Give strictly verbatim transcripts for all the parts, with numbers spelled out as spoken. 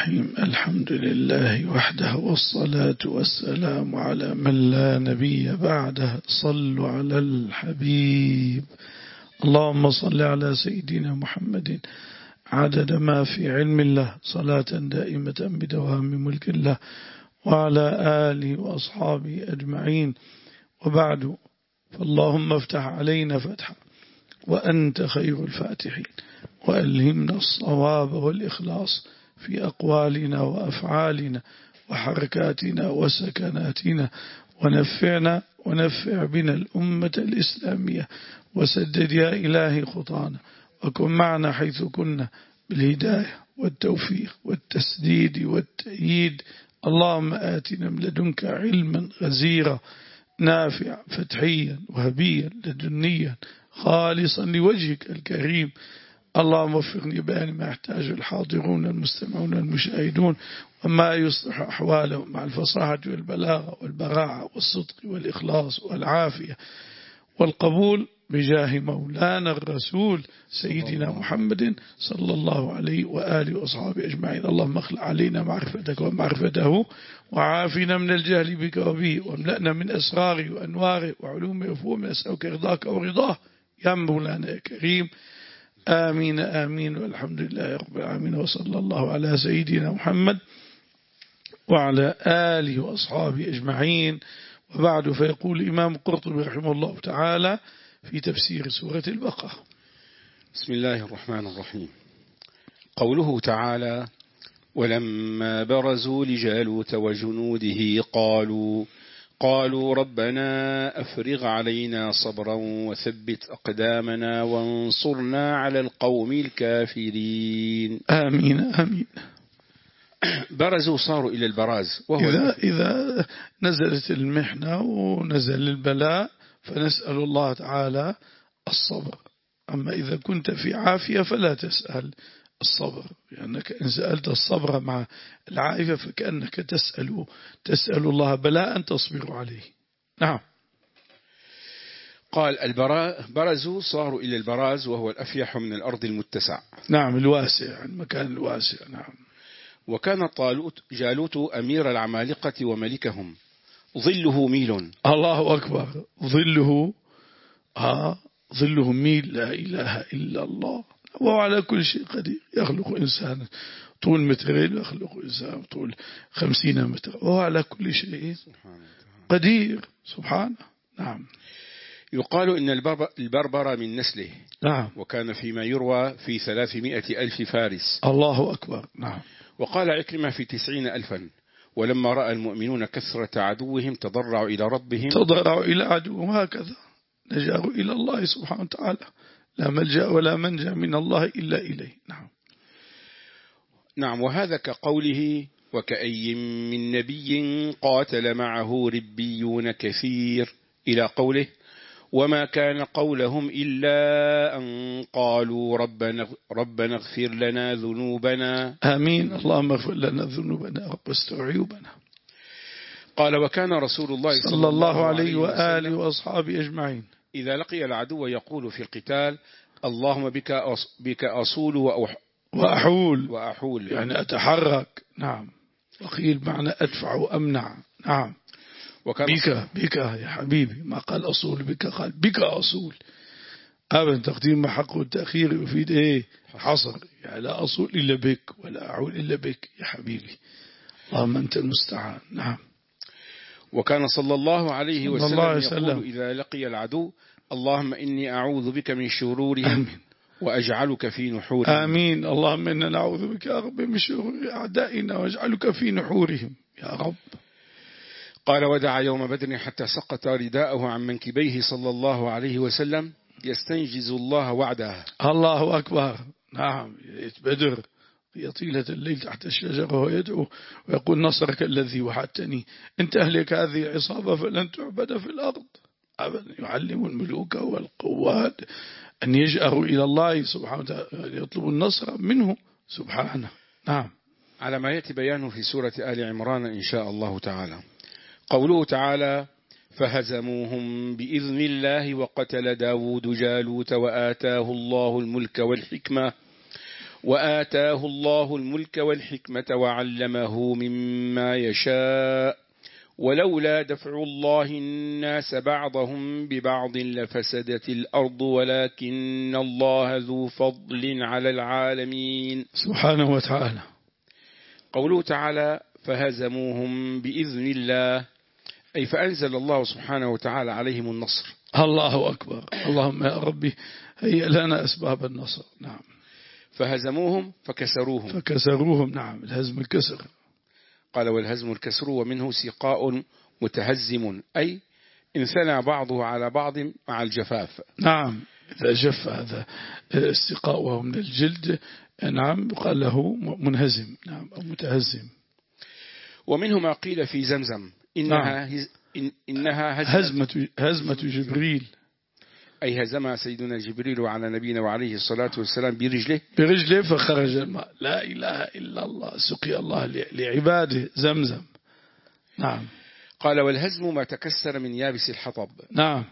الرحيم. الحمد لله وحده، والصلاة والسلام على من لا نبي بعده. صلوا على الحبيب. اللهم صل على سيدنا محمد عدد ما في علم الله، صلاة دائمة بدوام ملك الله، وعلى آله وأصحابه أجمعين. وبعد، فاللهم افتح علينا فتحا وأنت خير الفاتحين، وألهمنا الصواب والإخلاص في أقوالنا وأفعالنا وحركاتنا وسكناتنا، ونفعنا ونفع بنا الأمة الإسلامية، وسدد يا إلهي خطانا، وكن معنا حيث كنا بالهداية والتوفيق والتسديد والتأييد. اللهم آتنا من لدنك علما غزيرا نافعا فتحيا وهبيا لدنيا خالصا لوجهك الكريم. اللهم وفقني بأن ما يحتاج الحاضرون المستمعون المشاهدون، وما يصلح أحوالهم مع الفصاحة والبلاغة والبراعة والصدق والإخلاص والعافية والقبول، بجاه مولانا الرسول سيدنا محمد صلى الله عليه وآله وأصحابه أجمعين. اللهم اخلع علينا معرفتك ومعرفته، وعافنا من الجهل بك وبه، واملأنا من أسراره وأنواره وعلومه وفهمه، نسألك رضاك ورضاه يا مولانا يا كريم. آمين آمين، والحمد لله رب العالمين، وصلى الله على سيدنا محمد وعلى آله وأصحابه أجمعين. وبعد، فيقول الإمام القرطبي رحمه الله تعالى في تفسير سورة البقرة: بسم الله الرحمن الرحيم. قوله تعالى: ولما برزوا لجالوت وجنوده قالوا قالوا ربنا أفرغ علينا صبرا وثبت أقدامنا وانصرنا على القوم الكافرين. آمين آمين. برزوا، صاروا إلى البراز، وهو إذا, إذا نزلت المحنة ونزل البلاء فنسأل الله تعالى الصبر. أما إذا كنت في عافية فلا تسأل الصبر، لأنك إن سألت الصبر مع العافية فكأنك تسأل تسأل الله بلاء تصبر عليه. نعم. قال: البراء برزوا، صاروا إلى البراز، وهو الأفيح من الأرض المتسع. نعم، الواسع، المكان الواسع. نعم. وكان طالوت جالوت أمير العمالقة وملكهم، ظله ميل. الله أكبر. ظله آه ظله ميل. لا إله إلا الله. وهو على كل شيء قدير. يخلق إنسانا طول مترين ويخلق إنسان طول خمسين متر، وهو على كل شيء قدير سبحانه. نعم. يقال إن البربر من نسله. نعم. وكان فيما يروى في ثلاثمائة ألف فارس. الله أكبر. نعم. وقال عكرمة في تسعين ألفا. ولما رأى المؤمنون كثرة عدوهم تضرعوا إلى ربهم تضرعوا إلى عدوهم، هكذا نجاوا إلى الله سبحانه وتعالى. لا ملجأ ولا منجا من الله إلا إليه. نعم. نعم. وهذا كقوله: وكأي من نبي قاتل معه ربيون كثير، إلى قوله: وما كان قولهم إلا أن قالوا ربنا, ربنا اغفر لنا ذنوبنا. آمين. اللهم اغفر لنا ذنوبنا رب استر عيوبنا. قال: وكان رسول الله صلى الله عليه وآله وأصحابه أجمعين إذا لقي العدو يقول في القتال: اللهم بك أص... بك أصول وأح... وأحول وأحول يعني أتحرك. نعم. وقيل معنى أدفع وأمنع. نعم. بك بك يا حبيبي، ما قال أصول بك، قال بك أصول. أبدا تقديم حق والتأخير يفيد إيه؟ حصر. يعني لا أصول إلا بك ولا أعول إلا بك يا حبيبي. اللهم أنت المستعان. نعم. وكان صلى الله عليه وسلم, الله عليه وسلم يقول إذا لقي العدو: اللهم إني أعوذ بك من شرورهم. آمين. وأجعلك في نحورهم. آمين. اللهم إنا نعوذ بك يا رب من شرور أعدائنا واجعلك في نحورهم يا رب. قال: ودعا يوم بدر حتى سقط رداءه عن منكبيه صلى الله عليه وسلم يستنجز الله وعده. الله أكبر. نعم. بدر في طيلة الليل تحت الشجرة ويدعو ويقول: نصرك الذي وحدتني إن تهلك هذه العصابة فلن تعبد في الأرض أبدا. يعلم الملوك والقوات أن يجأروا إلى الله سبحانه وتعالى، يطلبوا النصر منه سبحانه. نعم. على ما يأتي بيانه في سورة آل عمران إن شاء الله تعالى. قوله تعالى: فهزموهم بإذن الله وقتل داود جالوت وآتاه الله الملك والحكمة وآتاه الله الملك والحكمة وعلمه مما يشاء ولولا دفع الله الناس بعضهم ببعض لفسدت الأرض ولكن الله ذو فضل على العالمين. سبحانه وتعالى. قوله تعالى فهزموهم بإذن الله، أي فأنزل الله سبحانه وتعالى عليهم النصر. الله أكبر. اللهم يا ربي هيئ لنا أسباب النصر. نعم. فهزموهم فكسروهم. فكسروهم. نعم. الهزم الكسر. قال والهزم الكسر ومنه سقاء متهزم، أي انثنى بعضه على بعض مع الجفاف. نعم. إذا جف هذا السقاء وهو من الجلد، نعم، قال له منهزم. نعم. أو متهزم. ومنه ما قيل في زمزم إنها, نعم. هز إن إنها هزمة, هزمة, هزمة جبريل، أي هزمها سيدنا جبريل على نبينا وعليه الصلاة والسلام برجله برجله فخرج الماء. لا إله إلا الله. سقي الله لعباده زمزم. نعم. قال والهزم ما تكسر من يابس الحطب. نعم.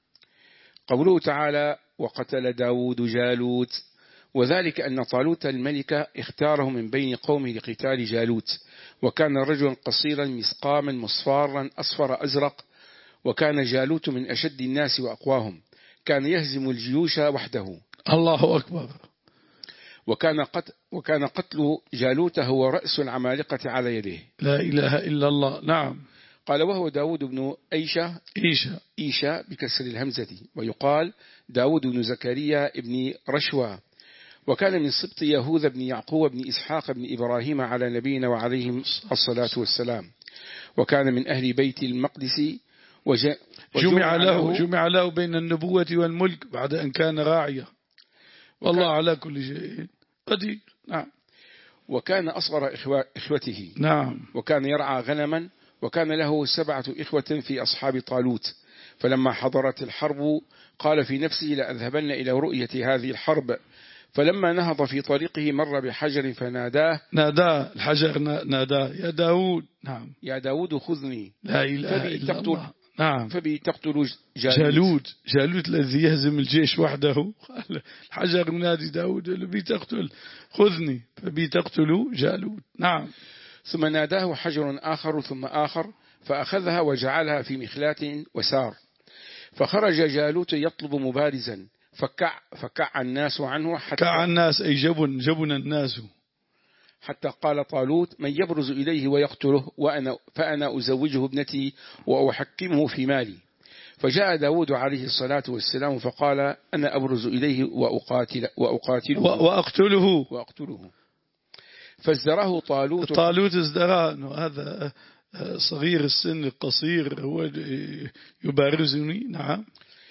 قوله تعالى وقتل داود جالوت، وذلك أن طالوت الملك اختاره من بين قومه لقتال جالوت، وكان رجلا قصيرا مسقاما مصفارا أصفر أزرق، وكان جالوت من أشد الناس وأقواهم، كان يهزم الجيوش وحده. الله أكبر. وكان قتل, وكان قتل جالوت هو رأس العمالقة على يده. لا إله إلا الله. نعم. قال وهو داود بن أيشة إيشة إيشة بكسر الهمزة، ويقال داود بن زكريا ابن رشوى، وكان من سبط يهوذا بن يعقوب بن إسحاق بن إبراهيم على نبينا وعليهم الصلاة والسلام، وكان من أهل بيت المقدس. جمع له, جمع له بين النبوة والملك بعد أن كان راعيا، والله على كل شيء قدير. نعم. وكان أصغر إخوته. نعم. وكان يرعى غنما، وكان له سبعة إخوة في أصحاب طالوت، فلما حضرت الحرب قال في نفسه لأذهبن إلى رؤية هذه الحرب، فلما نهض في طريقه مر بحجر فناداه ناداه الحجر ناداه يا داود. نعم. يا داود خذني. لا إله إلا الله. نعم. فبي تقتل جالوت. جالوت الذي يهزم الجيش وحده، الحجر منادي داود لبي تقتل خذني، فبي تقتل جالوت. نعم. ثم ناداه حجر آخر ثم آخر، فأخذها وجعلها في مخلات وسار، فخرج جالوت يطلب مبارزا، فكع, فكع الناس عنه حتى كع الناس أي جبن جبن الناس، حتى قال طالوت من يبرز إليه ويقتله وأنا فأنا أزوجه ابنتي وأحكمه في مالي. فجاء داود عليه الصلاة والسلام فقال أنا أبرز إليه وأقاتل وأقاتله وأقتله وأقتله فازدراه طالوت. طالوت ازدراه، هذا صغير السن القصير هو يبارزني. نعم.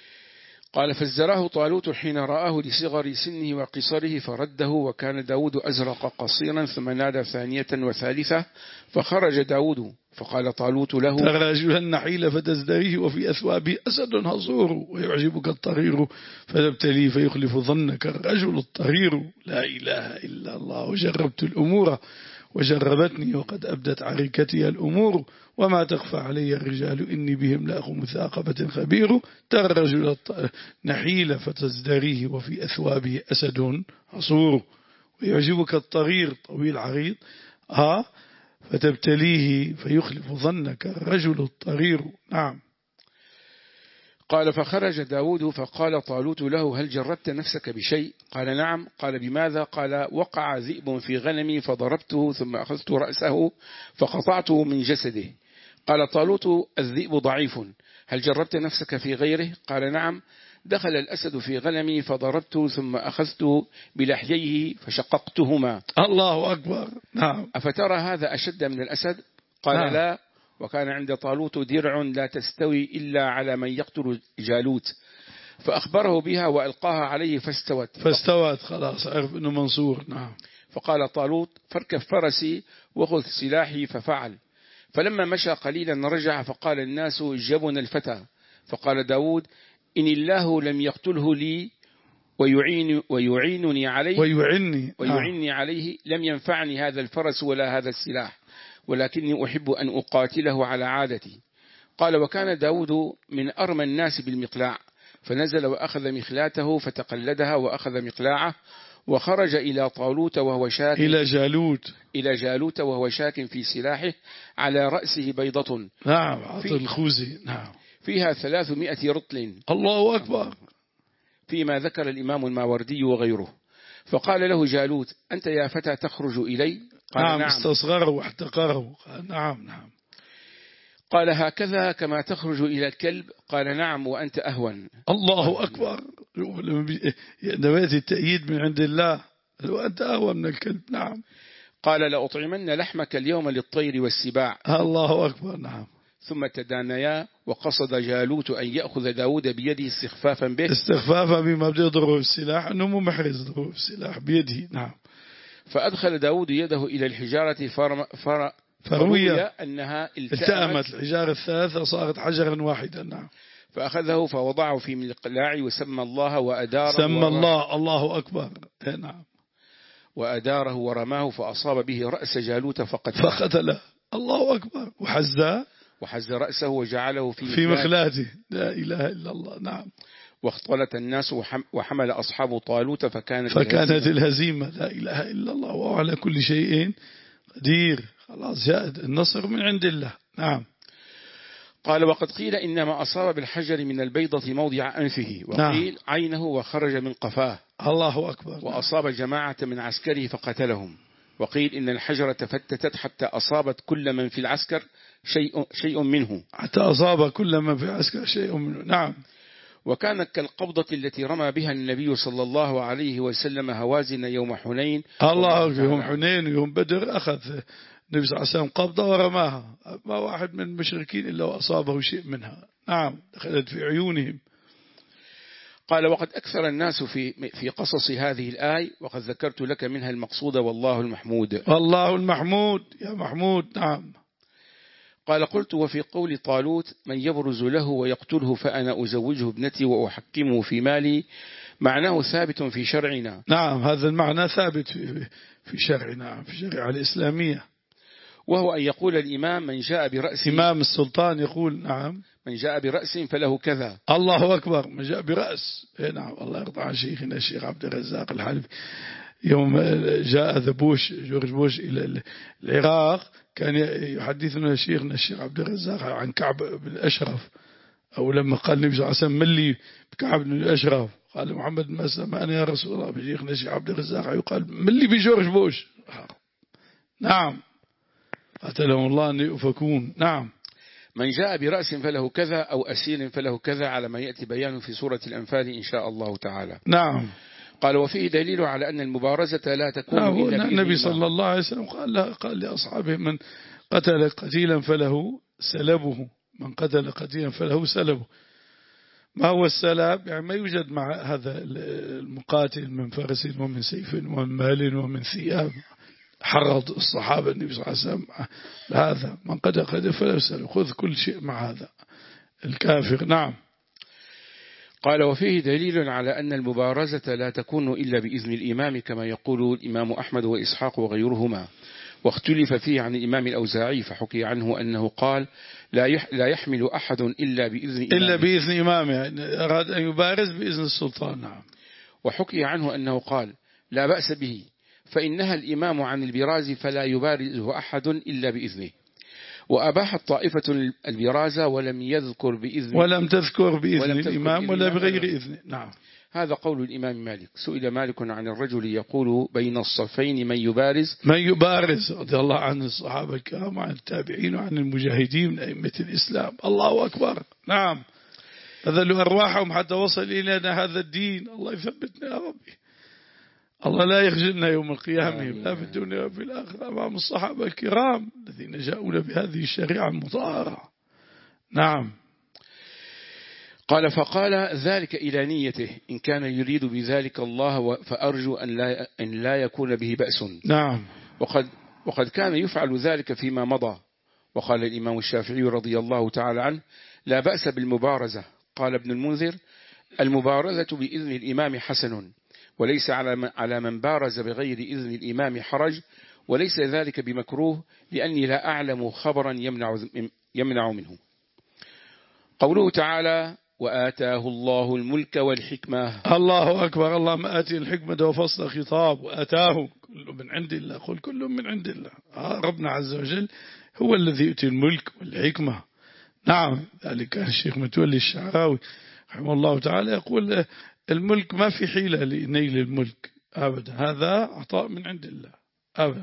قال فازدراه طالوت حين رآه لصغر سنه وقصره فرده، وكان داود أزرق قصيرا، ثم نادى ثانية وثالثة فخرج داود، فقال طالوت له ترى رجلا نحيل فتزدريه وفي أثوابه أسد هصور، ويعجبك الطرير فتبتليه فيخلف ظنك الرجل الطرير. لا إله إلا الله. وجربت الأمور وجربتني وقد أبدت عريكتي الأمور، وما تخفى علي الرجال إني بهم لأخو مثاقبة خبير. ترى الرجل نحيل فتزدريه وفي أثوابه أسد هصور، ويعجبك الطرير طويل عريض ها فتبتليه فيخلف ظنك الرجل الطرير. نعم. قال فخرج داود فقال طالوت له هل جردت نفسك بشيء؟ قال نعم. قال بماذا؟ قال وقع ذئب في غنمي فضربته ثم أخذت رأسه فقطعته من جسده. قال طالوت الذئب ضعيف، هل جربت نفسك في غيره؟ قال نعم. دخل الأسد في غنمي فضربته ثم أخذت بلحييه فشققتهما. الله أكبر. نعم. أفترى هذا أشد من الأسد؟ قال نعم. لا. وكان عند طالوت درع لا تستوي إلا على من يقتل جالوت، فأخبره بها وألقاها عليه فاستوت فاستوت خلاص عرف أنه منصور. نعم. فقال طالوت فاركب فرسي وخذ سلاحي، ففعل. فلما مشى قليلا رجع فقال الناس جبن الفتى، فقال داود إن الله لم يقتله لي ويعين ويعينني عليه ويعني ويعني عليه لم ينفعني هذا الفرس ولا هذا السلاح، ولكني أحب أن أقاتله على عادتي. قال وكان داود من أرمى الناس بالمقلاع، فنزل وأخذ مخلاته فتقلدها وأخذ مقلاعه وخرج إلى طالوت وهو شاك إلى جالوت إلى جالوت وهو شاك في سلاحه على رأسه بيضة نعم عطى في الخوذي نعم فيها ثلاثمائة رطل الله أكبر فيما ذكر الإمام الماوردي وغيره. فقال له جالوت: أنت يا فتى تخرج إلي؟ قال نعم, نعم. استصغره واحتقره. قال نعم نعم. قال: هكذا كما تخرج إلى الكلب؟ قال نعم وأنت أهون. الله أكبر. نويت التأييد من عند الله وأنت أهون من الكلب. نعم. قال: لأطعمن لحمك اليوم للطير والسباع. الله أكبر. نعم. ثم تدانيا وقصد جالوت أن يأخذ داود بيده استخفافا به استخفافا بما بده يضربه بالسلاح أنه مو محرز يضربه بالسلاح بيده. نعم. فأدخل داود يده إلى الحجارة فرم فر فروية أنها التأمت, التأمت الحجارة الثلاثة صارت حجرا واحدا. نعم. فأخذه فوضعه في مقلاع وسمى الله وأداره سمى الله. الله أكبر. نعم. وأداره ورماه فأصاب به رأس جالوت فقتله فقتله. الله أكبر. وحزاه وحز رأسه وجعله في, في مخلاته. لا إله إلا الله. نعم. واختلط الناس وحمل أصحاب طالوت فكانت, فكانت الهزيمة. الهزيمة. لا إله إلا الله وهو على كل شيء قدير. خلاص جاء النصر من عند الله. نعم. قال: وقد قيل إنما أصاب بالحجر من البيضة موضع أنفه، وقيل نعم. عينه وخرج من قفاه. الله أكبر. وأصاب جماعة من عسكره فقتلهم. وقيل إن الحجرة تفتتت حتى أصابت كل من في العسكر شيء, شيء منه حتى أصاب كل من في العسكر شيء منه. نعم. وكانت كالقبضة التي رمى بها النبي صلى الله عليه وسلم هوازن يوم حنين. الله يوم حنين ويوم بدر أخذ النبي صلى الله عليه وسلم قبضة ورماها، ما واحد من المشركين إلا وأصابه شيء منها. نعم. دخلت في عيونهم. قال: وقد أكثر الناس في في قصص هذه الآية، وقد ذكرت لك منها المقصود والله المحمود. والله المحمود يا محمود. نعم. قال: قلت: وفي قول طالوت: من يبرز له ويقتله فأنا أزوجه ابنتي وأحكمه في مالي، معناه ثابت في شرعنا. نعم هذا المعنى ثابت في في شرعنا في الشريعة الإسلامية، وهو أن يقول الإمام: من جاء برأس إمام السلطان يقول نعم من جاء برأس فله كذا. الله أكبر. من جاء برأس. نعم. الله يرضى عن شيخنا الشيخ عبد الرزاق الحلبي يوم جاء ذا بوش جورج بوش إلى العراق كان يحدثنا شيخنا الشيخ عبد الرزاق عن كعب بن الأشرف، أو لما قال النبي صلى الله عليه وسلم من لي بكعب بن الأشرف قال محمد ما سمع أنا يا رسول الله. بشيخنا الشيخ عبد الرزاق يقال من لي بجورج بوش. نعم. قتلهم الله أن يؤفكون. نعم. من جاء برأس فله كذا أو أسير فله كذا، على ما يأتي بيانه في سورة الأنفال إن شاء الله تعالى. نعم. قال: وفيه دليل على أن المبارزة لا تكون نعم. إلا بإذن النبي صلى الله عليه وسلم قال قال لأصحابه: من قتل قتيلا فله سلبه، من قتل قتيلا فله سلبه. ما هو السلب؟ يعني ما يوجد مع هذا المقاتل من فرس ومن سيف ومن مال ومن ثياب. حرض الصحابة النبي صلى الله عليه وسلم هذا: من قتل قتيلا فله سلب، خذ كل شيء مع هذا الكافر. نعم. قال: وفيه دليل على أن المبارزة لا تكون إلا بإذن الإمام، كما يقول الإمام أحمد وإسحاق وغيرهما. واختلف فيه عن الإمام الأوزاعي، فحكي عنه أنه قال: لا يحمل أحد إلا بإذن إمامه إلا بإذن إمامه، يعني أراد أن يبارز بإذن السلطان. نعم. وحكي عنه أنه قال: لا بأس به، فإنها الإمام عن البراز فلا يبارزه أحد إلا بإذنه. وأباحت طائفة البرازة ولم يذكر بإذن ولم تذكر بإذن ولم الإمام ولا بغير إذن. نعم. هذا قول الإمام مالك. سئل مالك عن الرجل يقول بين الصفين من يبارز من يبارز رضي الله عن الصحابة الكرام وعن التابعين وعن المجاهدين من أئمة الإسلام. الله أكبر. نعم. بذلوا أرواحهم حتى وصل إلينا هذا الدين. الله يثبتنا يا ربي. الله لا يخجلنا يوم القيامة لا في الدنيا وفي الآخرة أمام الصحابة الكرام الذين جاءوا بهذه الشريعة المطهرة. نعم. قال: فقال ذلك إلى نيته، إن كان يريد بذلك الله فأرجو أن لا, أن لا يكون به بأس. نعم. وقد, وقد كان يفعل ذلك فيما مضى. وقال الإمام الشافعي رضي الله تعالى عنه: لا بأس بالمبارزة. قال ابن المنذر: المبارزة بإذن الإمام حسن، وليس على من بارز بغير إذن الإمام حرج، وليس ذلك بمكروه، لأني لا أعلم خبرا يمنع, يمنع منه. قوله تعالى: وآتاه الله الملك والحكمة. الله أكبر. اللهم آتي الحكمة وفصل خطاب وآتاه، كل من عند الله. قل كل من عند الله. ربنا عز وجل هو الذي يؤتي الملك والحكمة. نعم، ذلك كان الشيخ متولي الشعراوي رحمه الله تعالى يقول الملك ما في حيلة لنيل الملك أبدا، هذا عطاء من عند الله أبدا.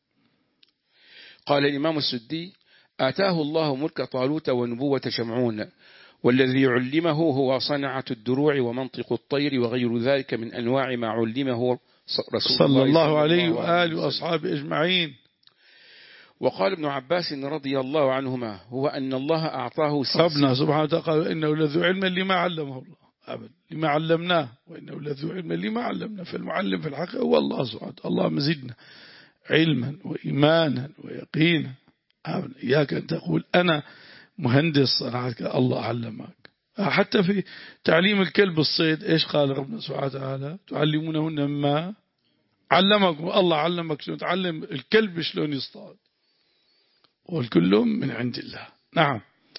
قال الإمام السدي: آتاه الله ملك طالوت ونبوة شمعون، والذي علمه هو صنعة الدروع ومنطق الطير وغير ذلك من أنواع ما علمه رسول صلى الله الله عليه وآله وأصحابه أجمعين. وقال ابن عباس رضي الله عنهما: هو أن الله أعطاه ربنا سبحانه وتعالى إنه لذو علم لما علمه الله أبدا، لما علمناه، وإنه لذو علم لما علمنا. فالمعلم في الحقيقة هو الله سبحانه. الله مزدنا علما وإيمانا ويقينا أبدا. إياك أن تقول أنا مهندس صنعتك، الله علمك. حتى في تعليم الكلب الصيد إيش قال ربنا سبحانه وتعالى؟ تعلمونهن ما علمكم الله. علمك شلون تعلم الكلب شلون يصطاد، والكل من عند الله. نعم.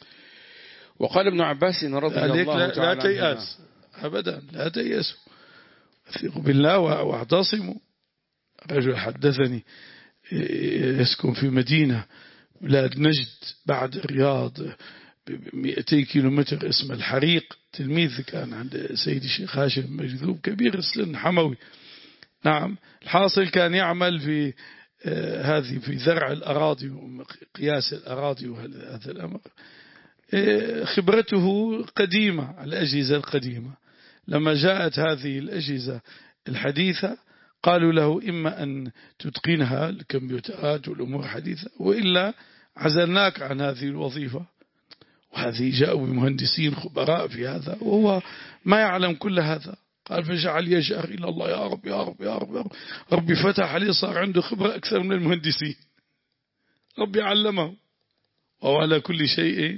وقال ابن عباس رضي الله تعالى عنه: لا تيأس أبدا، لا تيأسوا، اثقوا بالله واعتصموا. رجل حدثني يسكن في مدينة بلاد نجد بعد الرياض بمئتي كيلومتر، اسمه الحريق، تلميذ كان عند سيدي الشيخ هاشم مجذوب، كبير السن، حموي. نعم. الحاصل كان يعمل في آه هذه في زرع الأراضي وقياس الأراضي وهذا الأمر. آه خبرته قديمة على الأجهزة القديمة. لما جاءت هذه الأجهزة الحديثة قالوا له إما أن تتقنها الكمبيوترات والأمور الحديثة، وإلا عزلناك عن هذه الوظيفة. وهذه جاءوا بمهندسين خبراء في هذا وهو ما يعلم كل هذا. قال فجعل يجأر إلى الله: يا رب يا رب يا رب, يا رب. ربي فتح عليه، صار عنده خبرة أكثر من المهندسين. ربي علمه وهو على كل شيء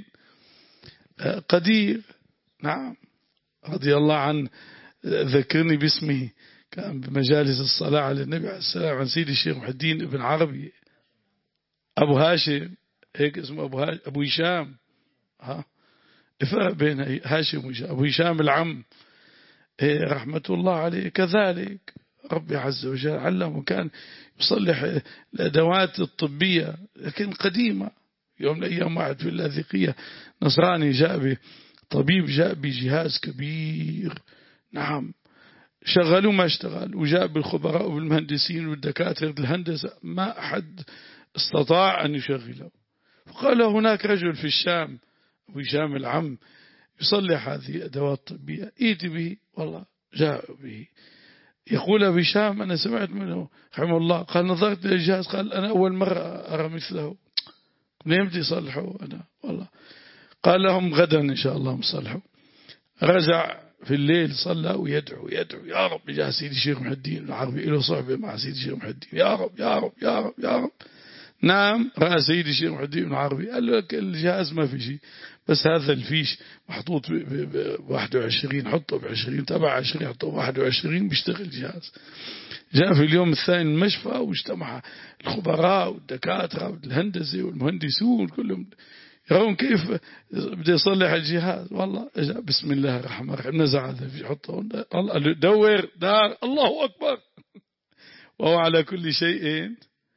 قدير. نعم. رضي الله عنه ذكرني باسمه، كان بمجالس الصلاة على النبي عليه السلام عن سيدي الشيخ محي الدين ابن عربي أبو هاشم، هيك اسمه أبو, هاشم أبو هشام. ها الفرق بين هاشم وهشام. أبو هشام العم رحمة الله عليه كذلك ربي عز وجل علمه، كان يصلح الأدوات الطبية لكن قديمة. يوم من الأيام واحد في اللاذقية نصراني جاء طبيب، جاء بجهاز كبير. نعم. شغلوا ما اشتغل، وجاء بالخبراء والمهندسين والدكاترة الهندسة، ما أحد استطاع أن يشغله. فقال هناك رجل في الشام أبو هشام العم يصلح هذه الأدوات الطبية، ائت به. والله جاء به. يقول أبو هشام أنا سمعت منه رحمه الله، قال نظرت للجهاز، قال أنا أول مرة أرى مثله، منين بدي يصلحوا أنا والله. قال لهم غدا إن شاء الله مصلحوا. رجع في الليل صلى ويدعو يدعو: يا رب جاء سيدي الشيخ محي الدين العربي له صحبة مع سيدي الشيخ محي الدين، يا رب يا رب يا رب يا رب. نعم. رأى سيدي الشيخ محي الدين العربي قال له الجهاز ما في شيء، بس هذا الفيش محطوط ب واحد وعشرين، حطه ب عشرين، تبع عشرين حطه ب واحد وعشرين، بيشتغل الجهاز. جاء في اليوم الثاني المشفى واجتمع الخبراء والدكاترة والهندسة والمهندسون كلهم يرون كيف بده يصلح الجهاز. والله اجا بسم الله الرحمن الرحيم، نزع هذا في حطه، الله دور دار، الله أكبر. وهو على كل شيء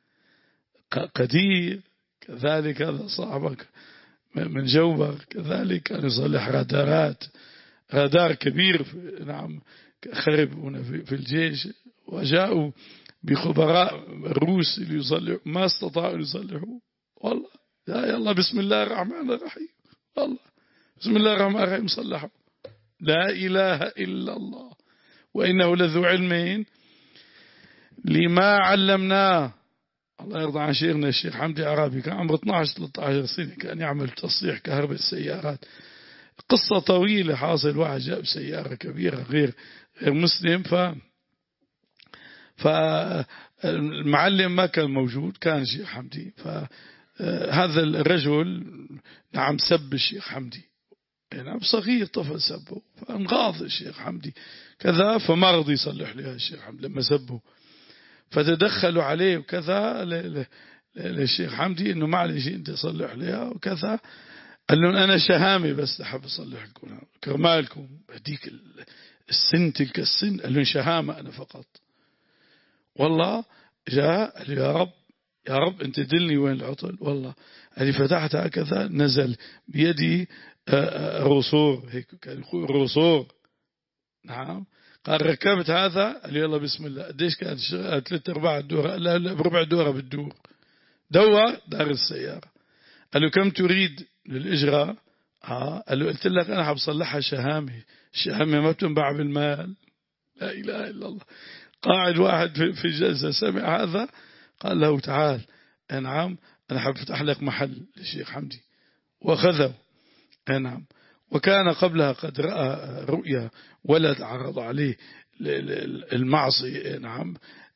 قدير. كذلك هذا صاحبك من جوبر كذلك كان يصلح رادارات، رادار كبير. نعم. خرب هنا في الجيش، وجاءوا بخبراء الروس اللي يصلحوا، ما استطاعوا يصلحوا. والله يا يلا بسم الله الرحمن الرحيم، والله بسم الله الرحمن الرحيم صلحوا. لا إله إلا الله. وإنه لذو علم لما علمناه. الله يرضى عن شيخنا الشيخ حمدي عرابي، كان عمره اثني عشر ثلاثة عشر سنة، كان يعمل تصليح كهرباء السيارات. قصة طويلة. حاصل واحد جاب سيارة كبيرة غير غير مسلم، ف فالمعلم ما كان موجود، كان الشيخ حمدي. فهذا الرجل نعم سب الشيخ حمدي، نعم صغير طفل سبه، فانغاض الشيخ حمدي كذا، فما رضي يصلح له الشيخ حمدي لما سبه. فتدخلوا عليه وكذا للشيخ حمدي انه معلش انت تصلح لها وكذا. قال لهم أنا شهامي بس أحب أصلح لكم كرمالكم هديك السن تلك السن. قال لهم شهامة أنا فقط. والله جاء قال يا رب يا رب أنت دلني وين العطل. والله اللي فتحت هكذا نزل بيدي رصور هيك كان يقول رصور. نعم. قال ركبت هذا قال يلا بسم الله. قديش كانت ثلاث أرباع الدورة؟ لا لا بربع دورة بالدور. دور دار السيارة. قال له كم تريد للإجراء؟ آه. قال له قلت لك أنا حبصلحها شهامي. الشهامي ما بتنباع بالمال. لا إله إلا الله. قاعد واحد في الجلسة سمع هذا قال له تعال نعم أنا حبفتح لك محل للشيخ حمدي. وخذه. نعم. وكان قبلها قد رأى رؤيا ولد عرض عليه المعصي. نعم.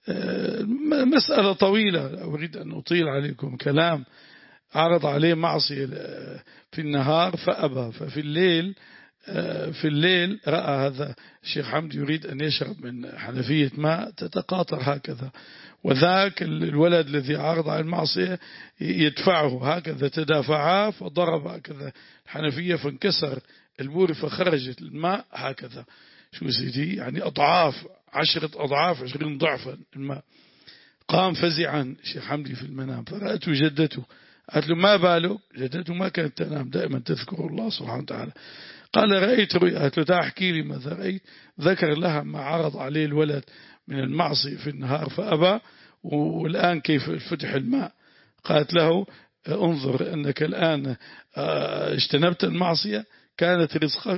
مسألة طويلة لا أريد أن أطيل عليكم كلام. عرض عليه معصية في النهار فأبى. ففي الليل في الليل رأى هذا الشيخ حمد يريد أن يشرب من حنفية ماء تتقاطر هكذا. وذاك الولد الذي عرض على المعصية يدفعه هكذا. تدافعا فضرب هكذا الحنفية فانكسر البور فخرجت الماء هكذا. شو سيدي يعني أضعاف عشرة أضعاف عشرين ضعفا الماء. قام فزعا الشيخ حمدي في المنام فرأته جدته. قالت له ما بالك؟ جدته ما كانت تنام دائما تذكر الله سبحانه وتعالى. قال رأيت رؤيا. قالت له تعال احكي لي ماذا رأيت. ذكر لها ما عرض عليه الولد من المعصية في النهار فأبى والآن كيف فتح الماء. قالت له انظر أنك الآن اجتنبت المعصية كانت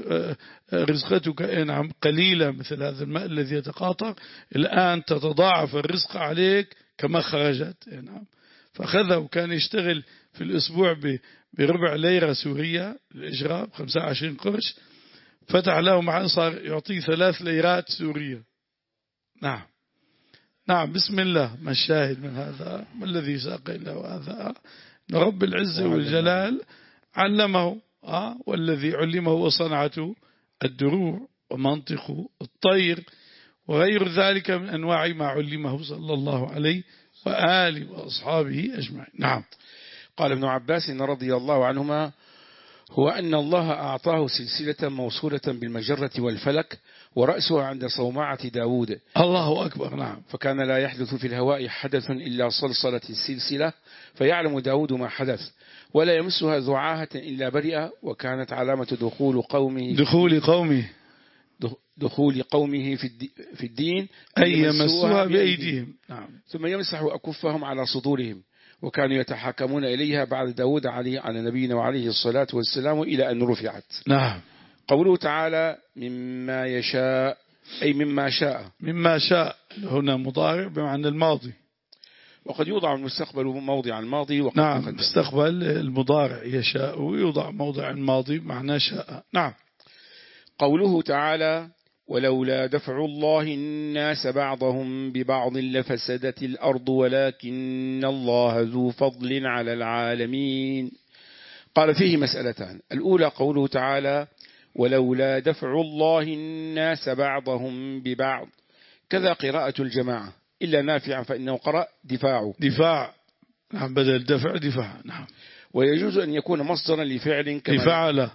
رزقتك نعم قليلة مثل هذا الماء الذي يتقاطر الآن تتضاعف الرزق عليك كما خرجت. نعم. فأخذه وكان يشتغل في الأسبوع بربع ليرة سورية الإجراء بخمسة وعشرين قرش. فتح له معه صار يعطيه ثلاث ليرات سورية. نعم. نعم. بسم الله. ما الشاهد من هذا؟ ما الذي ساق إلا هذا؟ رب العزة والجلال علمه. آه والذي علمه وصنعته الدروع ومنطق الطير وغير ذلك من أنواع ما علمه صلى الله عليه وآله وأصحابه أجمعين. نعم. قال ابن عباس رضي الله عنهما هو أن الله أعطاه سلسلة موصولة بالمجرة والفلك ورأسها عند صومعة داود. الله أكبر. نعم. فكان لا يحدث في الهواء حدث إلا صلصلة السلسلة فيعلم داود ما حدث ولا يمسها ذعاهة إلا برئة. وكانت علامة دخول قومه دخول قومه دخول قومه في الدين أي يمسوها بأيديهم. نعم. ثم يمسح أكفهم على صدورهم. وكانوا يتحاكمون إليها بعد داود عليه على نبينا وعليه الصلاة والسلام إلى أن رفعت. نعم. قوله تعالى مما يشاء أي مما شاء. مما شاء هنا مضارع بمعنى الماضي. وقد يوضع المستقبل موضع الماضي. وقد نعم. مستقبل المضارع يشاء ويوضع موضع الماضي بمعنى شاء. نعم. قوله تعالى ولولا دفع الله الناس بعضهم ببعض لفسدت الأرض ولكن الله ذو فضل على العالمين. قال فيه مسألتان. الأولى قوله تعالى ولولا دفع الله الناس بعضهم ببعض كذا قراءة الجماعة إلا نافعا فإنه قرأ دفاع دفاع. نعم. بدل دفع دفاع. نعم. ويجوز أن يكون مصدرا لفعل كما لفعل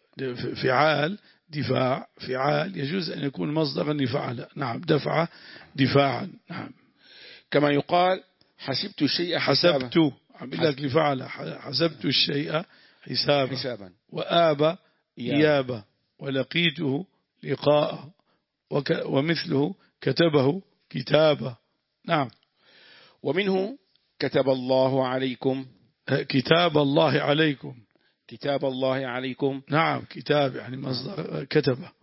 فعال دفاع فعال يجوز أن يكون مصدرا لفعل. نعم. دفع دفاعا. نعم. كما يقال حسبت الشيء حسابا. حسبت عمل لك لفعل حسبت الشيء حسابا, حسابا. وآب إيابا ولقيته لقاء وك ومثله كتبه كتابة. نعم. ومنه كتب الله عليكم كتاب الله عليكم كتاب الله عليكم. نعم. كتاب يعني مصدر كتبه.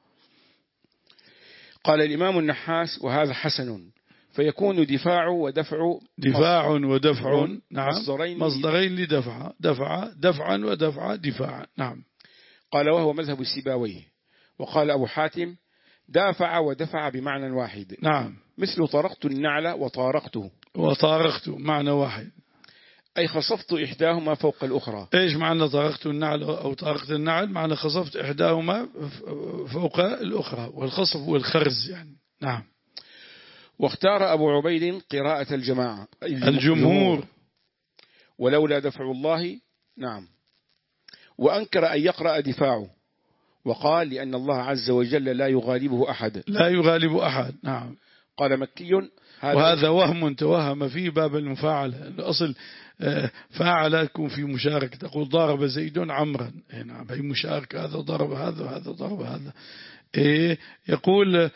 قال الإمام النحاس وهذا حسن فيكون دفاع ودفع دفاع ودفع. نعم. مصدرين, مصدرين لدفع دفع دفعا ودفع دفاعا. نعم. قال وهو مذهب السيباويه. وقال أبو حاتم دافع ودفع بمعنى واحد. نعم. مثل طرقت النعل وطارقته. وطارقت معنى واحد أي خصفت إحداهما فوق الأخرى. إيش معنى طرقت النعل أو طارقت النعل؟ معنى خصفت إحداهما فوق الأخرى والخصف هو الخرز يعني. نعم. واختار أبو عبيد قراءة الجماعة الجمهور. ولولا دفع الله. نعم. وأنكر أن يقرأ دفاعه وقال لأن الله عز وجل لا يغالبه أحد. لا يغالب أحد. نعم. قال مكي وهذا وهم توهم فيه باب المفاعلة. الأصل فاعل يكون في مشاركة، تقول ضرب زيد عمرا، نعم هي مشاركة، هذا ضرب هذا وهذا ضرب هذا. إيه يقول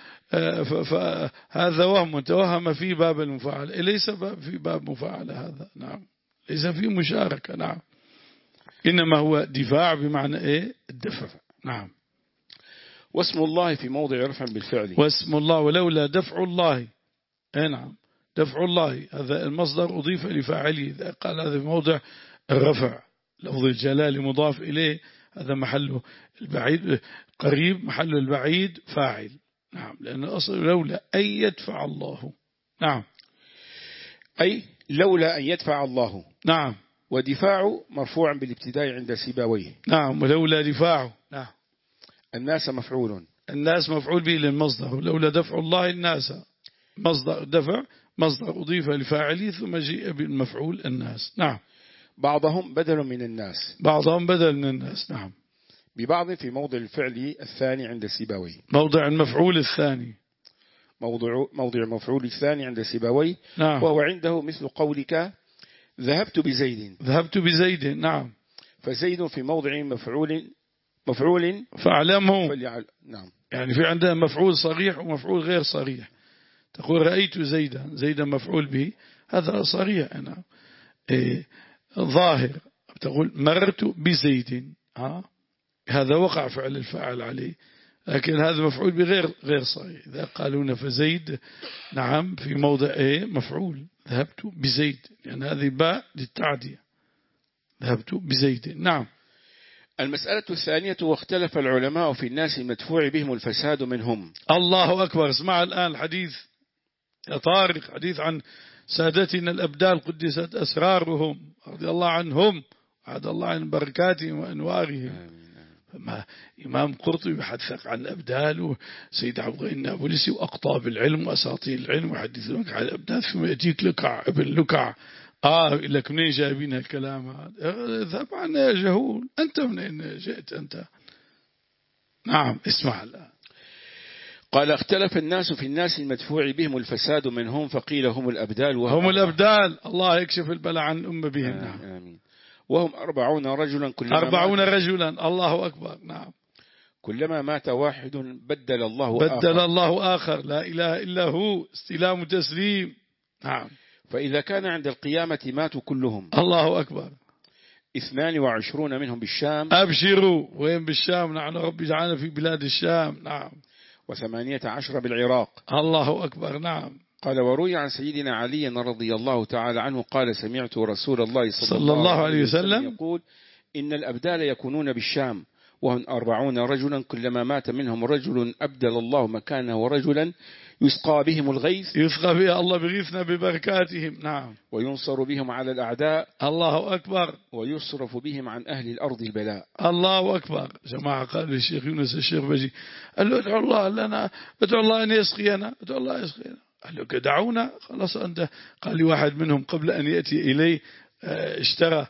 فهذا وهم توهم في باب المفاعلة، ليس في باب مفاعلة هذا. نعم ليس في مشاركة. نعم إنما هو دفاع بمعنى إيه الدفع. نعم. واسم الله في موضع رفع بالفعل. واسم الله ولولا دفع الله. نعم دفع الله هذا المصدر أضيف لفاعله، قال هذا في موضع الرفع، لفظ الجلال مضاف إليه، هذا محله البعيد قريب، محل البعيد فاعل. نعم لأن الأصل لولا أن يدفع الله. نعم أي لولا أن يدفع الله. نعم. ودفاع مرفوع بالابتداء عند سيبويه. نعم ولولا دفاعه. نعم. الناس مفعول. الناس مفعول به للمصدر، ولولا دفع الله الناس مصدر دفع، مصدر أضيف لفاعله ثم جيء بالمفعول الناس. نعم. بعضهم بدل من الناس. بعضهم بدل من الناس. نعم. ببعض في موضع الفعل الثاني عند سيبويه. موضع المفعول الثاني. موضع موضع المفعول الثاني عند سيبويه. نعم. وهو عنده مثل قولك ذهبت بزيد. ذهبت بزيد. نعم. فزيد في موضع مفعول مفعول فاعلمه. فليعل... نعم. يعني في عندها مفعول صريح ومفعول غير صريح. تقول رأيت زيدا، زيدا مفعول به هذا صريح. نعم. إيه ظاهر. تقول مررت بزيد، ها هذا وقع فعل الفاعل عليه، لكن هذا مفعول بغير غير صحيح. إذا قالون فزيد نعم في موضع ايه مفعول، ذهبت بزيد لأن هذه باء للتعدية، ذهبت بزيد. نعم. المسألة الثانية واختلف العلماء في الناس المدفوع بهم الفساد منهم. الله أكبر. اسمع الآن الحديث يا طارق، حديث عن سادتنا الأبدال قدست أسرارهم رضي الله عنهم وعد الله عن بركاتهم وأنوارهم. فما إمام قرطبي يحدثك عن الأبدال وسيد عبد النابلسي وأقطاب العلم وأساطير العلم ويحدثونك عن الأبدال، ثم يأتيك لكع ابن لكع آه لك منين جايبين الكلام هذا؟ اذهب عنا يا جهول، أنت منين جئت أنت؟ نعم اسمع الآن. قال اختلف الناس في الناس المدفوع بهم الفساد منهم، فقيل هم الأبدال وهم هم الأبدال. الله يكشف البلاء عن الأمة بهم. آه نعم. آمين. وهم أربعون رجلا كلما أربعون رجلا. الله أكبر. نعم. كلما مات واحد بدل الله بدل آخر. الله آخر. لا إله إلا هو. استلام تسليم. نعم. فإذا كان عند القيامة ماتوا كلهم. الله أكبر. اثنان وعشرون منهم بالشام. أبشروا. وين بالشام؟ نحن ربي جعلنا في بلاد الشام. نعم. وثمانية عشر بالعراق. الله أكبر. نعم. قال وروي عن سيدنا علي رضي الله تعالى عنه قال سمعت رسول الله صلى, صلى الله عليه وسلم يقول إن الأبدال يكونون بالشام وهم أربعون رجلا كلما مات منهم رجل أبدل الله مكانه ورجلا يسقى بهم الغيث. يسقى بها الله بغيثنا ببركاتهم. نعم. وينصر بهم على الأعداء. الله أكبر. ويصرف بهم عن أهل الأرض البلاء. الله أكبر. جماعة قال للشيخ يونس الشيخ بجي قال له ادعو الله لنا، ادعو الله أن يسقينا، ادعو الله يسقينا. قال له دعونا خلاص أنت. قال لي واحد منهم قبل أن يأتي إليه اشترى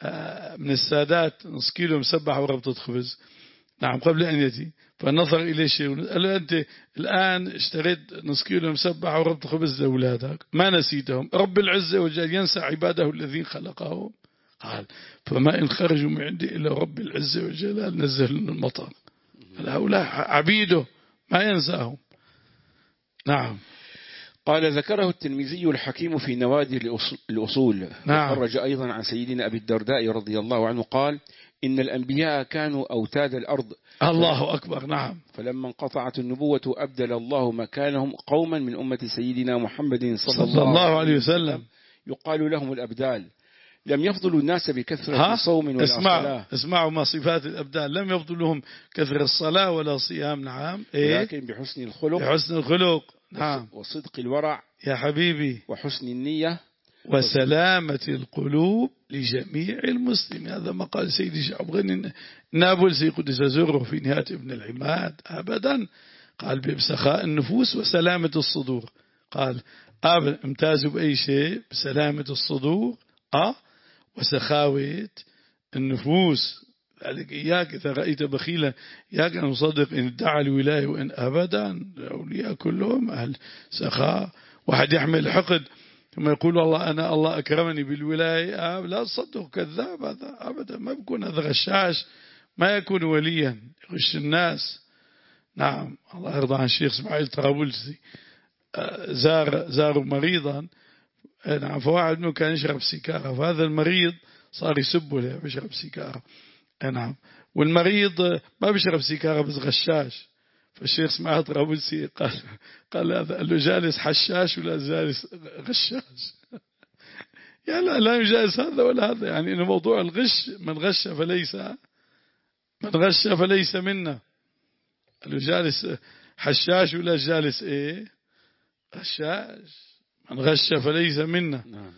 من السادات نص كيلو مسبح وربطة خبز. نعم قبل أن يأتي، فنظر إليه الشيخ قال له أنت الآن اشتريت نص كيلو مسبح وربطة خبز لأولادك ما نسيتهم؟ رب العزة وجل ينسى عباده الذين خلقهم؟ قال فما إن خرجوا من عندي إلا رب العزة وجل نزل لنا المطر. هؤلاء عبيده ما ينساهم. نعم. قال ذكره الترمذي الحكيم في نوادر الأصول. نعم. وخرج أيضا عن سيدنا أبي الدرداء رضي الله عنه قال إن الأنبياء كانوا أوتاد الأرض. الله أكبر. نعم. فلما انقطعت النبوة أبدل الله مكانهم قوما من أمة سيدنا محمد صلى, صلى الله, الله عليه وسلم يقال لهم الأبدال. لم يفضلوا الناس بكثرة الصوم ولا اسمعوا صلاة. اسمعوا ما صفات الأبدال. لم يفضلهم كثرة الصلاة ولا صيام. نعم. إيه؟ لكن بحسن الخلق. بحسن الخلق. نعم. وصدق الورع يا حبيبي. وحسن النية وسلامة القلوب لجميع المسلمين. هذا ما قال سيدي شعب غني نابلسي قدس زره في نهاية ابن العماد. أبدا قال بسخاء النفوس وسلامة الصدور. قال أبدا امتازوا بأي شيء بسلامة الصدور أه وسخاوة النفوس. ذلك إياك إذا رأيت بخيلا إياك أن تصدق إن ادعى الولاية وإن أبدا. الأولياء كلهم أهل سخاء. واحد يحمل حقد ثم يقول والله أنا الله أكرمني بالولاية، لا تصدق، كذاب هذا أبدا، ما بيكون هذا غشاش، ما يكون وليا، يغش الناس. نعم. الله يرضى عن الشيخ اسماعيل طرابلسي، زار زار مريضا، نعم، فواحد منه كان يشرب سيجارة، فهذا المريض صار يسبه له بيشرب سيجارة. نعم. والمريض ما بيشرب سيجارة بس غشاش. فالشيخ اسماعيل طرابلسي قال قال هذا قال له جالس حشاش ولا جالس غشاش؟ يعني لا, لا يجالس هذا ولا هذا، يعني إنه موضوع الغش، من غش فليس من غش فليس منا. قال له جالس حشاش ولا جالس إيه غشاش، من غش فليس منا. نعم.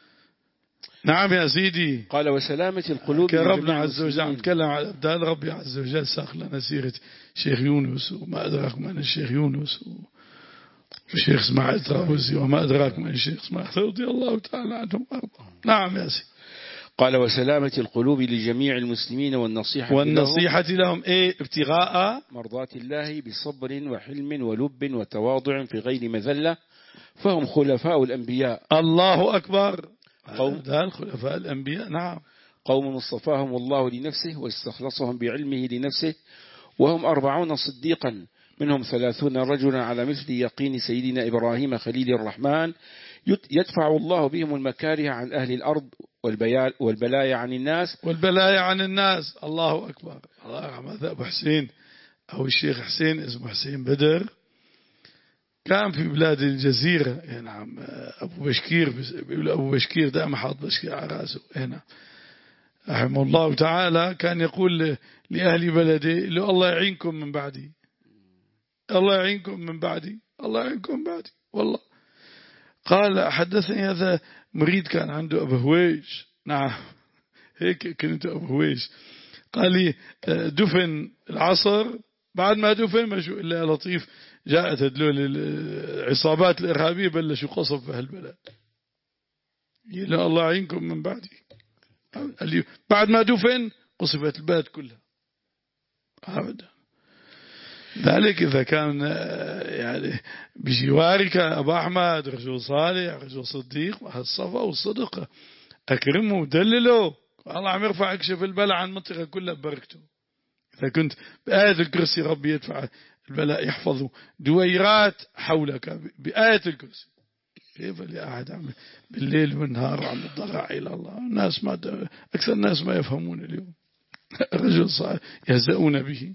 نعم يا سيدي. قال وسلامة القلوب ربنا عز وجل عم نتكلم على أبدال ربي عز وجل، ساق لنا سيرة شيخ يونس وما أدراك من الشيخ يونس والشيخ اسماعيل طرابلسي وما أدراك من الشيخ اسماعيل رضي الله تعالى عنهم وأرضاهم. نعم يا سيدي. قال وسلامة القلوب لجميع المسلمين والنصيحة والنصيحة لهم, لهم إيه ابتغاء مرضات الله بصبر وحلم ولب وتواضع في غير مذلة، فهم خلفاء الأنبياء. الله أكبر. قوم خلفاء الأنبياء. نعم. قوم اصطفاهم الله لنفسه واستخلصهم بعلمه لنفسه، وهم أربعون صديقا، منهم ثلاثون رجلا على مثل يقين سيدنا إبراهيم خليل الرحمن، يدفع الله بهم المكاره عن أهل الأرض والبلايا عن الناس والبلايا عن الناس. الله أكبر. الله يرحمه هذا أبو حسين أو الشيخ حسين، اسمه حسين بدر، كان في بلاد الجزيرة. نعم. أبو بشكير، بيقول أبو بشكير دائما حاط بشكير على رأسه. هنا رحمه الله تعالى كان يقول لأهل بلده لو الله يعينكم من بعدي، الله يعينكم من بعدي، الله يعينكم من بعدي والله. قال حدثني هذا مريد كان عنده أبو هويش. نعم. هيك كنت أبو هويش. قال لي دفن العصر، بعد ما دفن ما شو إلا لطيف جاءت هدلول العصابات الإرهابية بلشوا قصف في هالبلد. يلا الله يعينكم من بعدي. قال لي بعد ما دفن قصفت البلد كلها أبدا. ذلك إذا كان يعني بجوارك أبا أحمد رجل صالح رجل صديق الصفا والصدق أكرمه ودلله، الله عم يرفع يكشف البلاء عن المنطقة كلها ببركته. إذا كنت بآية الكرسي ربي يدفع البلاء، يحفظه دويرات حولك بآية الكرسي. كيف اللي قاعد عم بالليل والنهار عم يتضرع إلى الله؟ الناس ما أكثر الناس ما يفهمون اليوم. رجل صالح يهزؤون به.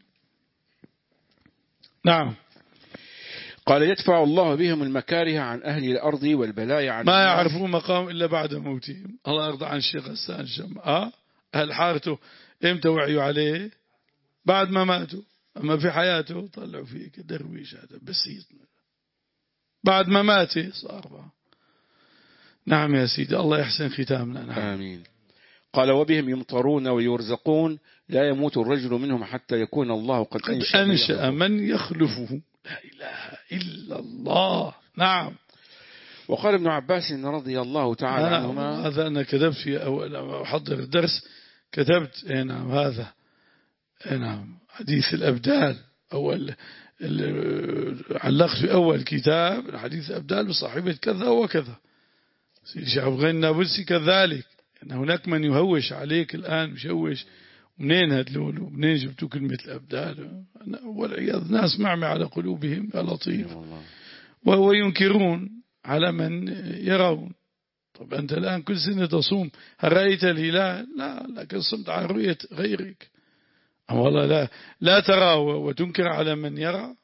نعم. قال يدفع الله بهم المكاره عن أهل الأرض والبلايا عن ما يعرفون مقام إلا بعد موتهم. الله يرضى عن الشيخ غسان شم آه أهل حارته إمتى وعيوا عليه؟ بعد ما ماتوا. أما في حياته طلعوا فيه كدرويش هذا بسيط، بعد ما مات صار بقى. نعم يا سيدي. الله يحسن ختامنا. نعم. آمين. قال وبهم يمطرون ويرزقون، لا يموت الرجل منهم حتى يكون الله قد أنشأ, أنشأ من يخلفه. لا إله إلا الله. نعم. وقال ابن عباس رضي الله تعالى عنهما، هذا أنا كتبت في أول أحضر الدرس كتبت نعم هذا نعم حديث الأبدال أول علقت في أول كتاب حديث الأبدال بصاحبة كذا وكذا. سيدي شعب غير نابلسي كذلك، أن هناك من يهوش عليك الآن مشوش منين هدلول ومنين جبتوا كلمة الأبدال، والعياذ ناس معمي على قلوبهم يا لطيف، وهو ينكرون على من يرون. طب أنت الآن كل سنة تصوم، هل رأيت الهلال؟ لا، لكن صمت عن رؤية غيرك. والله لا لا ترى وتنكر على من يرى.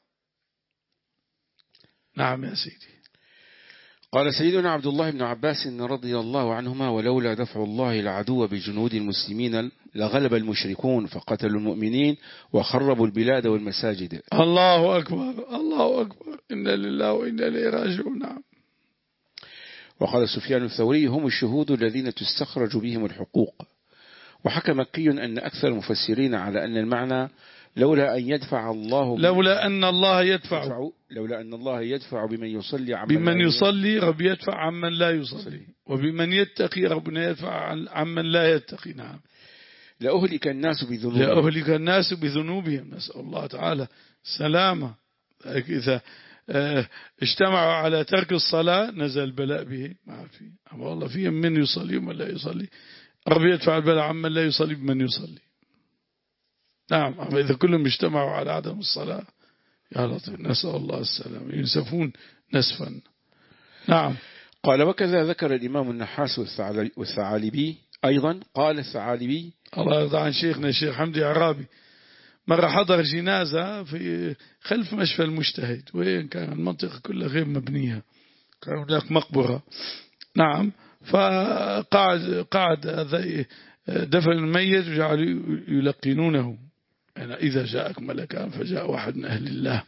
نعم يا سيدي. قال سيدنا عبد الله بن عباس رضي الله عنهما ولولا دفع الله العدو بجنود المسلمين لغلب المشركون فقتلوا المؤمنين وخربوا البلاد والمساجد. الله أكبر الله أكبر، إنا لله وإنا إليه راجعون. نعم. وقال سفيان الثوري هم الشهود الذين تستخرج بهم الحقوق. وحكى مكي أن أكثر المفسرين على أن المعنى لولا أن يدفع الله لولا أن الله يدفع, يدفع لولا أن الله يدفع بمن يصلي عمن بمن يصلي رب يدفع عمن لا يصلي، وبمن يتقي ربنا يدفع عمن لا يتقي. نعم. لأهلك الناس بذنوبهم لأهلك الناس بذنوبهم. نسأل الله تعالى سلامة. إذا اجتمعوا على ترك الصلاة نزل البلاء به ما في. أما والله فيهم من يصلي ومن لا يصلي، رب يدفع البلاء عمن لا يصلي بمن يصلي. نعم. أما إذا كلهم اجتمعوا على عدم الصلاة يا لطيف نسأل الله السلام ينسفون نسفا. نعم. قال وكذا ذكر الإمام النحاس والثعالبي أيضا. قال الثعالبي الله يرضى عن شيخنا الشيخ حمدي عرابي، مرة حضر جنازة في خلف مشفى المجتهد، وين كان المنطقة كلها غير مبنية، كان هناك مقبرة. نعم. فقعد قعد دفن الميت وجعلوا يلقنونه يعني إذا جاءك ملكان فجاء واحد من أهل الله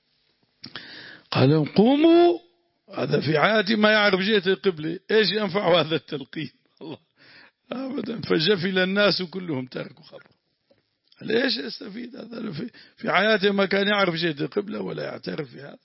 قال قوموا، هذا في عادي ما يعرف جهة القبلة، إيش ينفع هذا التلقين؟ الله أبدا. فجفل الناس كلهم تركوا خبر. ليش يستفيد هذا؟ في حياته ما كان يعرف جهة القبلة ولا يعترف بهذا.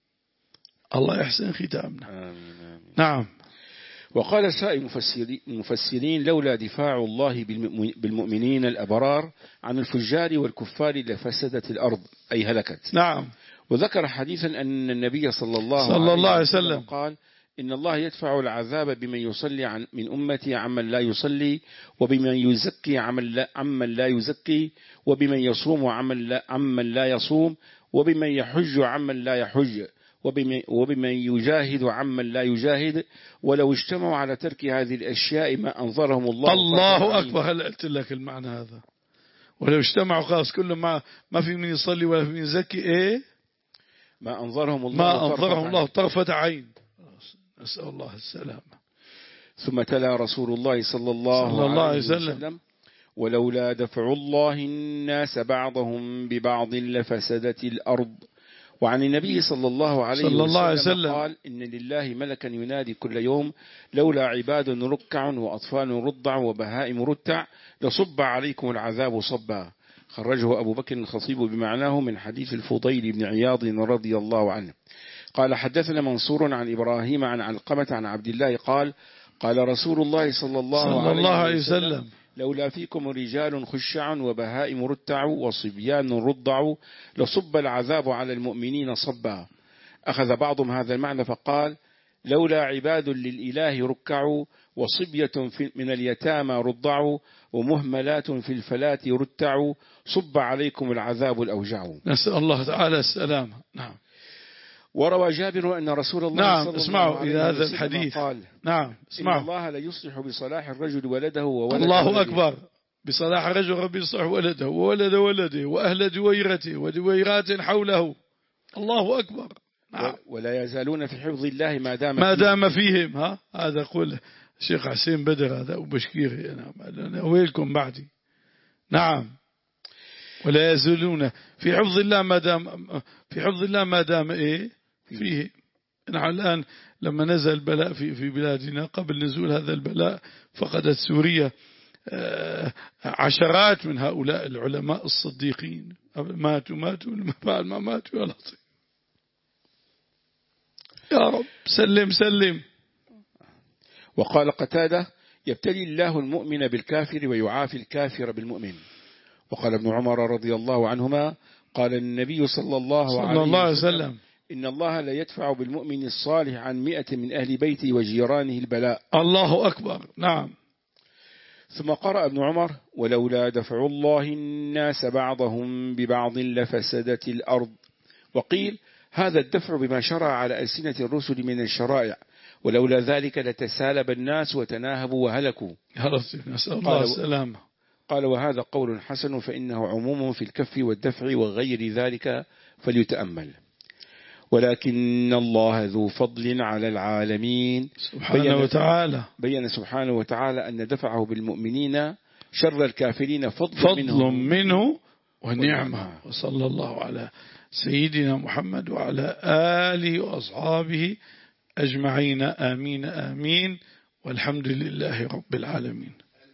الله يحسن ختامنا. آمين آمين. نعم. وقال سائر المفسرين لولا دفاع الله بالمؤمنين الأبرار عن الفجار والكفار لفسدت الأرض أي هلكت. نعم. وذكر حديثا أن النبي صلى الله, صلى الله عليه وسلم, وسلم قال إن الله يدفع العذاب بمن يصلي عن من أمتي عمن لا يصلي، وبمن يزكي عمن لا, عمن لا يزكي، وبمن يصوم عمن لا, عمن لا يصوم، وبمن يحج عمن لا يحج، وبمن, وبمن يجاهد عمن لا يجاهد، ولو اجتمعوا على ترك هذه الأشياء ما أنظرهم الله. الله أكبر. هل قلت لك المعنى هذا؟ ولو اجتمعوا خلاص كلهم ما ما في من يصلي ولا في من يزكي إيه ما أنظرهم الله ما أنظرهم الله طرفة عين. نسأل الله السلامة. ثم تلا رسول الله صلى الله, صلى الله عليه وسلم, وسلم ولولا دفع الله الناس بعضهم ببعض لفسدت الأرض. وعن النبي صلى الله عليه صلى الله عليه وسلم وسلم قال إن لله ملكا ينادي كل يوم لولا عباد ركع وأطفال رضع وبهائم رتع لصب عليكم العذاب صبا. خرجه أبو بكر الخطيب بمعناه من حديث الفضيل بن عياض رضي الله عنه. قال حدثنا منصور عن إبراهيم عن علقمة عن عبد الله قال قال رسول الله صلى الله, صلى الله عليه وسلم, وسلم لولا فيكم رجال خشع وبهائم رتع وصبيان رضع لصب العذاب على المؤمنين صبا. أخذ بعضهم هذا المعنى فقال لولا عباد للإله ركعوا وصبية من اليتامى رضعوا ومهملات في الفلات رتعوا صب عليكم العذاب الأوجع. نسأل الله تعالى السلامة. نعم. وروى جابر أن رسول الله نعم صلى اسمعوا الله إلى عليه هذا وسلم الحديث قال نعم اسمعوا إن الله لا يصلح بصلاح الرجل ولده وولده. الله أكبر. بصلاح الرجل ربي يصلح ولده وولد ولده وأهل دويرته ودويرات حوله. الله أكبر. نعم. ولا يزالون في حفظ الله ما دام ما دام فيهم. ها هذا قول الشيخ حسين بدر هذا وبشكيري. نعم أنا ويلكم بعدي. نعم. ولا يزالون في حفظ الله ما دام في حفظ الله ما دام إيه فيه. نحن الآن لما نزل البلاء في في بلادنا قبل نزول هذا البلاء فقدت سوريا عشرات من هؤلاء العلماء الصديقين ماتوا ماتوا بعد ما ماتوا. يا لطيف يا رب سلم سلم. وقال قتادة يبتلي الله المؤمن بالكافر ويعافي الكافر بالمؤمن. وقال ابن عمر رضي الله عنهما قال النبي صلى الله, صلى عليه, الله عليه وسلم إن الله لا يدفع بالمؤمن الصالح عن مئة من أهل بيته وجيرانه البلاء. الله أكبر. نعم. ثم قرأ ابن عمر ولولا دفع الله الناس بعضهم ببعض لفسدت الأرض. وقيل هذا الدفع بما شرع على ألسنة الرسل من الشرائع ولولا ذلك لتسالب الناس وتناهبوا وهلكوا. نسأل الله السلامة. قال وهذا قول حسن فإنه عموم في الكف والدفع وغير ذلك فليتأمل. ولكن الله ذو فضل على العالمين سبحانه وتعالى. بين سبحانه وتعالى أن دفعه بالمؤمنين شر الكافرين فضل, فضل منه, منه ونعمة. وصلى الله على سيدنا محمد وعلى آله وأصحابه أجمعين. آمين آمين والحمد لله رب العالمين.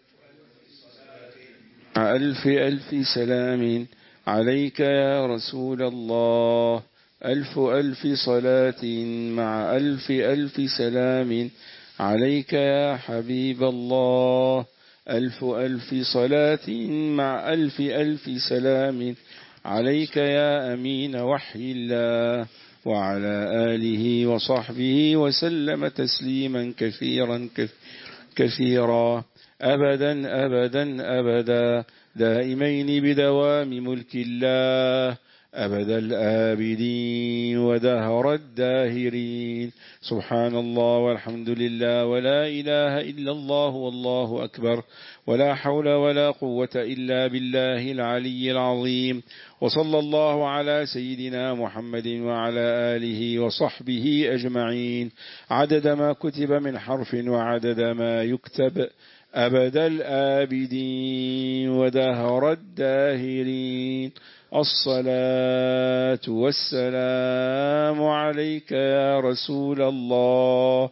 ألف ألف سلام عليك يا رسول الله ألف ألف صلاة مع ألف ألف سلام عليك يا حبيب الله ألف ألف صلاة مع ألف ألف سلام عليك يا أمين وحي الله وعلى آله وصحبه وسلم تسليما كثيرا كثيرا أبدا أبدا أبدا دائمين بدوام ملك الله أبد الآبدين ودهر الداهرين. سبحان الله والحمد لله ولا إله إلا الله والله أكبر ولا حول ولا قوة إلا بالله العلي العظيم. وصلى الله على سيدنا محمد وعلى آله وصحبه أجمعين عدد ما كتب من حرف وعدد ما يكتب أبد الآبدين ودهر الداهرين. الصلاة والسلام عليك يا رسول الله.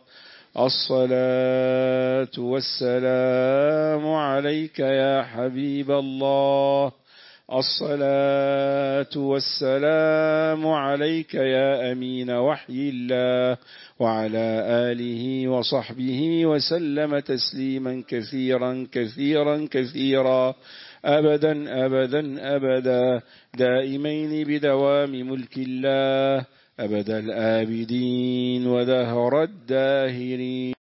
الصلاة والسلام عليك يا حبيب الله. الصلاة والسلام عليك يا أمين وحي الله وعلى آله وصحبه وسلم تسليما كثيرا كثيرا كثيرا أبدا أبدا أبدا دائمين بدوام ملك الله أبد الآبدين ودهر الداهرين.